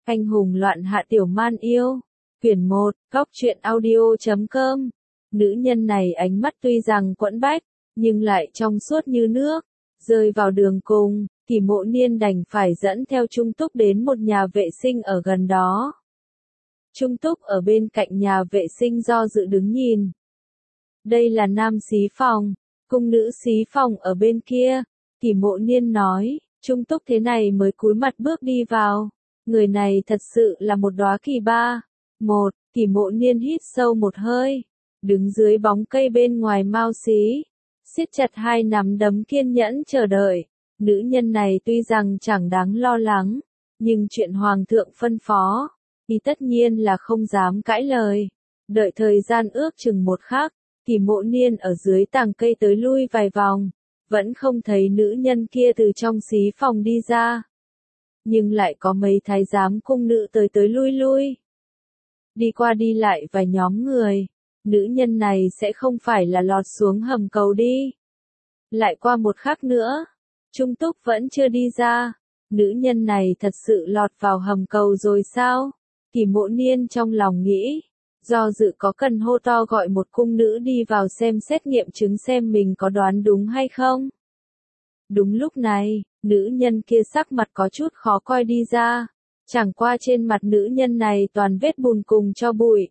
Anh hùng loạn hạ tiểu man yêu. Quyển 1, Góc truyện audio.com. Nữ nhân này ánh mắt tuy rằng quẫn bách, nhưng lại trong suốt như nước. Rơi vào đường cùng, Kỷ Mộ Niên đành phải dẫn theo Trung Túc đến một nhà vệ sinh ở gần đó. Trung Túc ở bên cạnh nhà vệ sinh do dự đứng nhìn. Đây là nam xí phòng, cung nữ xí phòng ở bên kia. Kỷ Mộ Niên nói, Trung Túc thế này mới cúi mặt bước đi vào. Người này thật sự là một đóa kỳ ba. Kỷ Mộ Niên hít sâu một hơi, đứng dưới bóng cây bên ngoài mao xí, siết chặt hai nắm đấm kiên nhẫn chờ đợi. Nữ nhân này tuy rằng chẳng đáng lo lắng, nhưng chuyện hoàng thượng phân phó, thì tất nhiên là không dám cãi lời. Đợi thời gian ước chừng một khắc, Kỷ Mộ Niên ở dưới tàng cây tới lui vài vòng, vẫn không thấy nữ nhân kia từ trong xí phòng đi ra. Nhưng lại có mấy thái giám cung nữ tới tới lui lui. Đi qua đi lại vài nhóm người, nữ nhân này sẽ không phải là lọt xuống hầm cầu đi. Lại qua một khắc nữa, Trung Túc vẫn chưa đi ra. Nữ nhân này thật sự lọt vào hầm cầu rồi sao? Kỷ Mộ Niên trong lòng nghĩ, do dự có cần hô to gọi một cung nữ đi vào xem xét nghiệm chứng xem mình có đoán đúng hay không. Đúng lúc này, nữ nhân kia sắc mặt có chút khó coi đi ra, chẳng qua trên mặt nữ nhân này toàn vết bùn cùng cho bụi.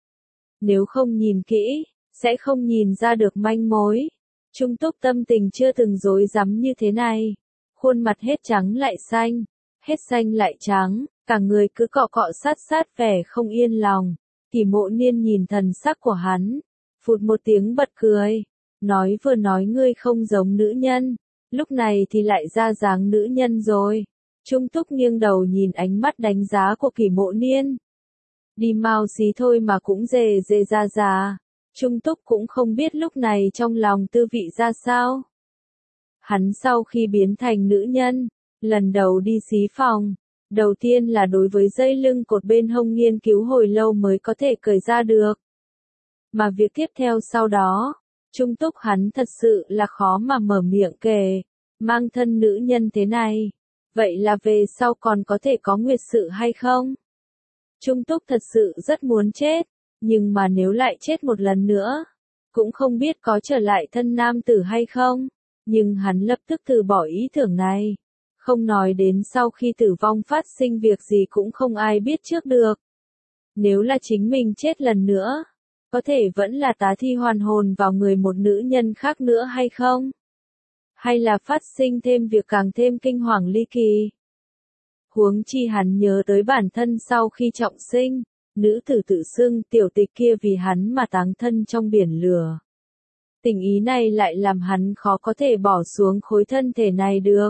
Nếu không nhìn kỹ, sẽ không nhìn ra được manh mối. Trung Túc tâm tình chưa từng rối rắm như thế này. Khuôn mặt hết trắng lại xanh, hết xanh lại trắng, cả người cứ cọ cọ sát sát vẻ không yên lòng. Kỷ Mộ Niên nhìn thần sắc của hắn, phụt một tiếng bật cười, vừa nói ngươi không giống nữ nhân, lúc này thì lại ra dáng nữ nhân rồi. Trung Túc nghiêng đầu nhìn ánh mắt đánh giá của Kỷ Mộ Niên. Đi mau xí thôi mà cũng dề dề ra già. Trung Túc cũng không biết lúc này trong lòng tư vị ra sao. Hắn sau khi biến thành nữ nhân, lần đầu đi xí phòng, đầu tiên là đối với dây lưng cột bên hông nghiên cứu hồi lâu mới có thể cởi ra được. Mà việc tiếp theo sau đó, Trung Túc hắn thật sự là khó mà mở miệng kể, mang thân nữ nhân thế này, vậy là về sau còn có thể có nguyệt sự hay không? Trung Túc thật sự rất muốn chết, nhưng mà nếu lại chết một lần nữa, cũng không biết có trở lại thân nam tử hay không, nhưng hắn lập tức từ bỏ ý tưởng này. Không nói đến sau khi tử vong phát sinh việc gì cũng không ai biết trước được. Nếu là chính mình chết lần nữa, có thể vẫn là tá thi hoàn hồn vào người một nữ nhân khác nữa hay không? Hay là phát sinh thêm việc càng thêm kinh hoàng ly kỳ? Huống chi hắn nhớ tới bản thân sau khi trọng sinh, nữ tử tự xưng tiểu tịch kia vì hắn mà táng thân trong biển lửa. Tình ý này lại làm hắn khó có thể bỏ xuống khối thân thể này được.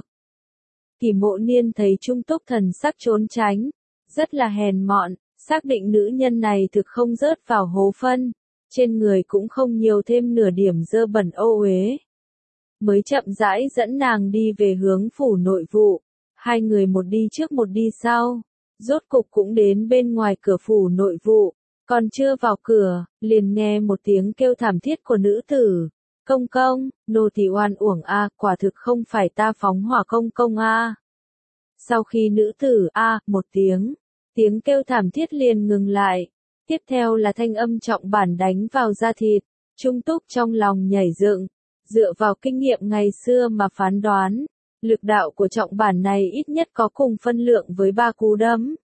Kỷ Mộ Niên thấy Trung Túc thần sắc trốn tránh, rất là hèn mọn, xác định nữ nhân này thực không rớt vào hố phân, trên người cũng không nhiều thêm nửa điểm dơ bẩn ô uế. Mới chậm rãi dẫn nàng đi về hướng phủ nội vụ, hai người một đi trước một đi sau, rốt cục cũng đến bên ngoài cửa phủ nội vụ, còn chưa vào cửa, liền nghe một tiếng kêu thảm thiết của nữ tử. Công công, nô tỳ oan uổng a, quả thực không phải ta phóng hỏa công công a. Sau khi nữ tử a một tiếng kêu thảm thiết liền ngừng lại. Tiếp theo là thanh âm trọng bản đánh vào da thịt. Trung Túc trong lòng nhảy dựng, dựa vào kinh nghiệm ngày xưa mà phán đoán, lực đạo của trọng bản này ít nhất có cùng phân lượng với 3 cú đấm.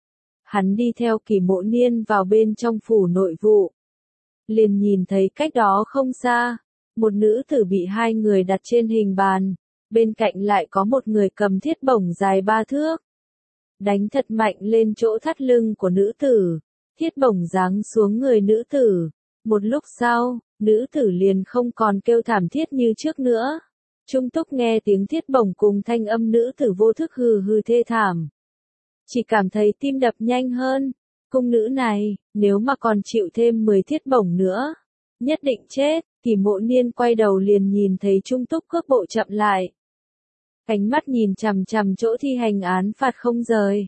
Hắn đi theo Kỷ Mộ Niên vào bên trong phủ nội vụ, liền nhìn thấy cách đó không xa, một nữ tử bị hai người đặt trên hình bàn, bên cạnh lại có một người cầm thiết bổng dài 3 thước. Đánh thật mạnh lên chỗ thắt lưng của nữ tử, thiết bổng giáng xuống người nữ tử. Một lúc sau, nữ tử liền không còn kêu thảm thiết như trước nữa. Trung Túc nghe tiếng thiết bổng cùng thanh âm nữ tử vô thức hừ hừ thê thảm. Chỉ cảm thấy tim đập nhanh hơn. Cung nữ này, nếu mà còn chịu thêm 10 thiết bổng nữa, nhất định chết. Kỷ Mộ Niên quay đầu liền nhìn thấy Trung Túc cước bộ chậm lại. Ánh mắt nhìn chằm chằm chỗ thi hành án phạt không rời.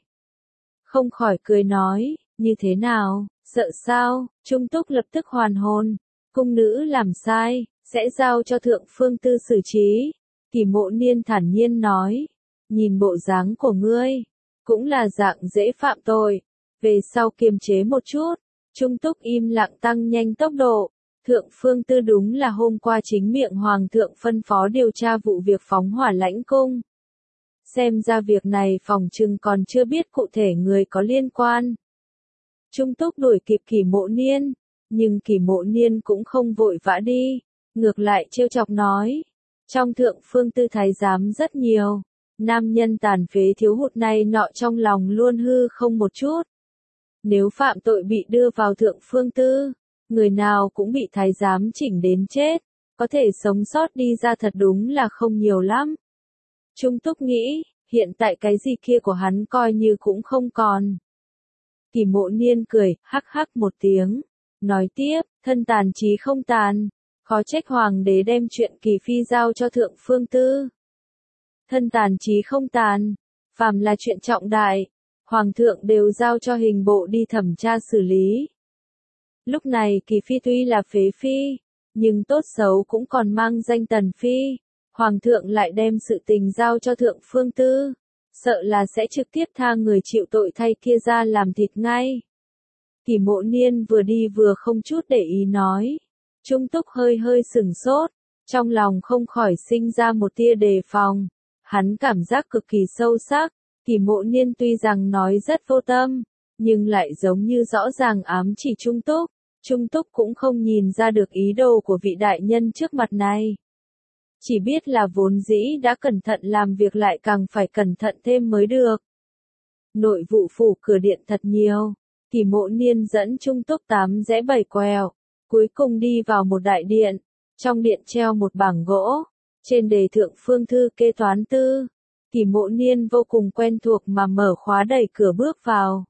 Không khỏi cười nói, như thế nào, sợ sao? Trung Túc lập tức hoàn hồn. Cung nữ làm sai, sẽ giao cho thượng phương tư xử trí. Kỷ Mộ Niên thản nhiên nói, nhìn bộ dáng của ngươi, cũng là dạng dễ phạm tội. Về sau kiềm chế một chút, Trung Túc im lặng tăng nhanh tốc độ. Thượng Phương Tư đúng là hôm qua chính miệng Hoàng thượng phân phó điều tra vụ việc phóng hỏa Lãnh Cung. Xem ra việc này phòng trừng còn chưa biết cụ thể người có liên quan. Trung Túc đuổi kịp Kỷ Mộ Niên, nhưng Kỷ Mộ Niên cũng không vội vã đi, ngược lại trêu chọc nói. Trong Thượng Phương Tư thái giám rất nhiều, nam nhân tàn phế thiếu hụt này nọ trong lòng luôn hư không một chút. Nếu phạm tội bị đưa vào Thượng Phương Tư, người nào cũng bị thái giám chỉnh đến chết, có thể sống sót đi ra thật đúng là không nhiều lắm. Trung Túc nghĩ, hiện tại cái gì kia của hắn coi như cũng không còn. Kỷ Mộ Niên cười, hắc hắc một tiếng, nói tiếp, thân tàn chí không tàn, khó trách hoàng đế đem chuyện Kỳ Phi giao cho Thượng Phương Tư. Thân tàn chí không tàn, phàm là chuyện trọng đại, hoàng thượng đều giao cho hình bộ đi thẩm tra xử lý. Lúc này Kỳ Phi tuy là phế phi, nhưng tốt xấu cũng còn mang danh Tần Phi, hoàng thượng lại đem sự tình giao cho Thượng Phương Tư, sợ là sẽ trực tiếp tha người chịu tội thay kia ra làm thịt ngay. Kỷ Mộ Niên vừa đi vừa không chút để ý nói. Trung Túc hơi hơi sửng sốt, trong lòng không khỏi sinh ra một tia đề phòng. Hắn cảm giác cực kỳ sâu sắc, Kỷ Mộ Niên tuy rằng nói rất vô tâm, nhưng lại giống như rõ ràng ám chỉ Trung Túc. Trung Túc cũng không nhìn ra được ý đồ của vị đại nhân trước mặt này. Chỉ biết là vốn dĩ đã cẩn thận làm việc lại càng phải cẩn thận thêm mới được. Nội vụ phủ cửa điện thật nhiều, Kỷ Mộ Niên dẫn Trung Túc 8 rẽ 7 quẹo, cuối cùng đi vào một đại điện, trong điện treo một bảng gỗ, trên đề Thượng Phương Thư kê toán tư. Kỷ Mộ Niên vô cùng quen thuộc mà mở khóa đẩy cửa bước vào.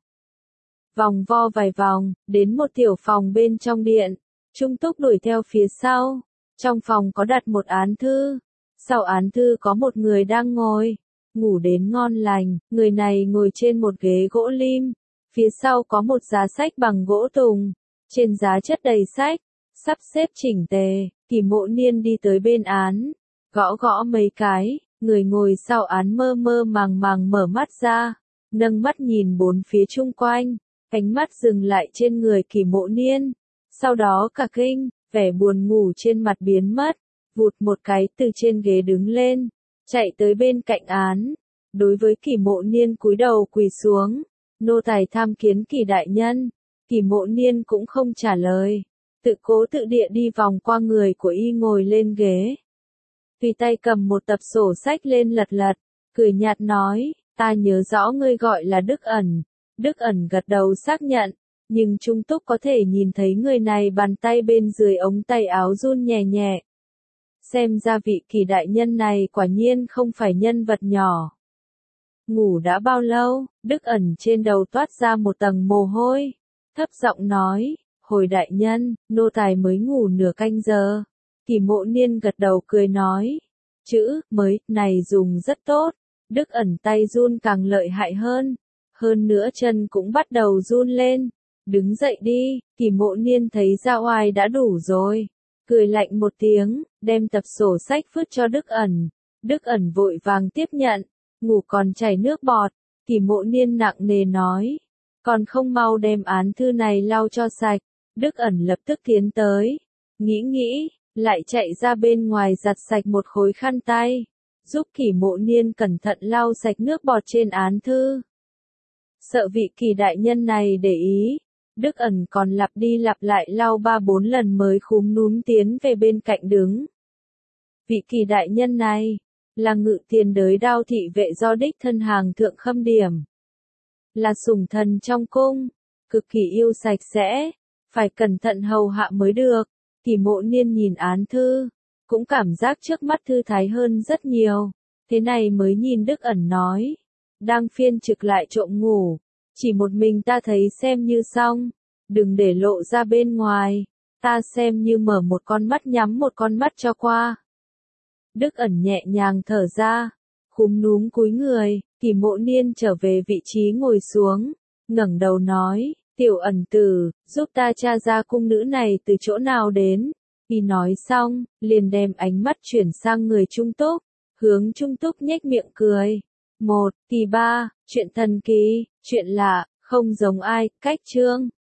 Vòng vo vài vòng, đến một tiểu phòng bên trong điện, Trung Túc đuổi theo phía sau. Trong phòng có đặt một án thư, sau án thư có một người đang ngồi, ngủ đến ngon lành, người này ngồi trên một ghế gỗ lim, phía sau có một giá sách bằng gỗ tùng, trên giá chất đầy sách, sắp xếp chỉnh tề. Kỷ Mộ Niên đi tới bên án, gõ gõ mấy cái, người ngồi sau án mơ mơ màng màng mở mắt ra, nâng mắt nhìn bốn phía chung quanh, ánh mắt dừng lại trên người Kỷ Mộ Niên, sau đó cả kinh. Vẻ buồn ngủ trên mặt biến mất, vụt một cái từ trên ghế đứng lên, chạy tới bên cạnh án. Đối với Kỷ Mộ Niên cúi đầu quỳ xuống, nô tài tham kiến Kỷ đại nhân. Kỷ Mộ Niên cũng không trả lời, tự cố tự địa đi vòng qua người của y ngồi lên ghế. Tùy tay cầm một tập sổ sách lên lật lật, cười nhạt nói, ta nhớ rõ ngươi gọi là Đức Ẩn. Đức Ẩn gật đầu xác nhận. Nhưng Trung Túc có thể nhìn thấy người này bàn tay bên dưới ống tay áo run nhẹ nhẹ. Xem ra vị Kỷ đại nhân này quả nhiên không phải nhân vật nhỏ. Ngủ đã bao lâu, Đức Ẩn trên đầu toát ra một tầng mồ hôi. Thấp giọng nói, hồi đại nhân, nô tài mới ngủ nửa canh giờ. Kỷ Mộ Niên gật đầu cười nói, chữ mới này dùng rất tốt. Đức Ẩn tay run càng lợi hại hơn nữa chân cũng bắt đầu run lên. Đứng dậy đi, Kỷ Mộ Niên thấy ra oai đã đủ rồi. Cười lạnh một tiếng, đem tập sổ sách vứt cho Đức Ẩn. Đức Ẩn vội vàng tiếp nhận, ngủ còn chảy nước bọt. Kỷ Mộ Niên nặng nề nói, còn không mau đem án thư này lau cho sạch. Đức Ẩn lập tức tiến tới, nghĩ, lại chạy ra bên ngoài giặt sạch một khối khăn tay, giúp Kỷ Mộ Niên cẩn thận lau sạch nước bọt trên án thư. Sợ vị Kỷ đại nhân này để ý, Đức Ẩn còn lặp đi lặp lại lau 3-4 lần mới khúm núm tiến về bên cạnh đứng. Vị Kỷ đại nhân này, là Ngự Tiền đới Đao thị vệ do đích thân Hàng thượng khâm điểm. Là sủng thần trong cung, cực kỳ yêu sạch sẽ, phải cẩn thận hầu hạ mới được. Kỷ Mộ Niên nhìn án thư, cũng cảm giác trước mắt thư thái hơn rất nhiều, thế này mới nhìn Đức Ẩn nói. Đang phiên trực lại trộm ngủ, chỉ một mình ta thấy xem như xong, đừng để lộ ra bên ngoài, ta xem như mở một con mắt nhắm một con mắt cho qua. Đức Ẩn nhẹ nhàng thở ra, khúm núm cúi người, Kỷ Mộ Niên trở về vị trí ngồi xuống, ngẩng đầu nói, tiểu Ẩn tử, giúp ta tra ra cung nữ này từ chỗ nào đến. Khi nói xong, liền đem ánh mắt chuyển sang người Trung Túc, hướng Trung Túc nhếch miệng cười. 1. Kỳ 3. Chuyện thần kỳ, chuyện lạ, không giống ai, cách chương.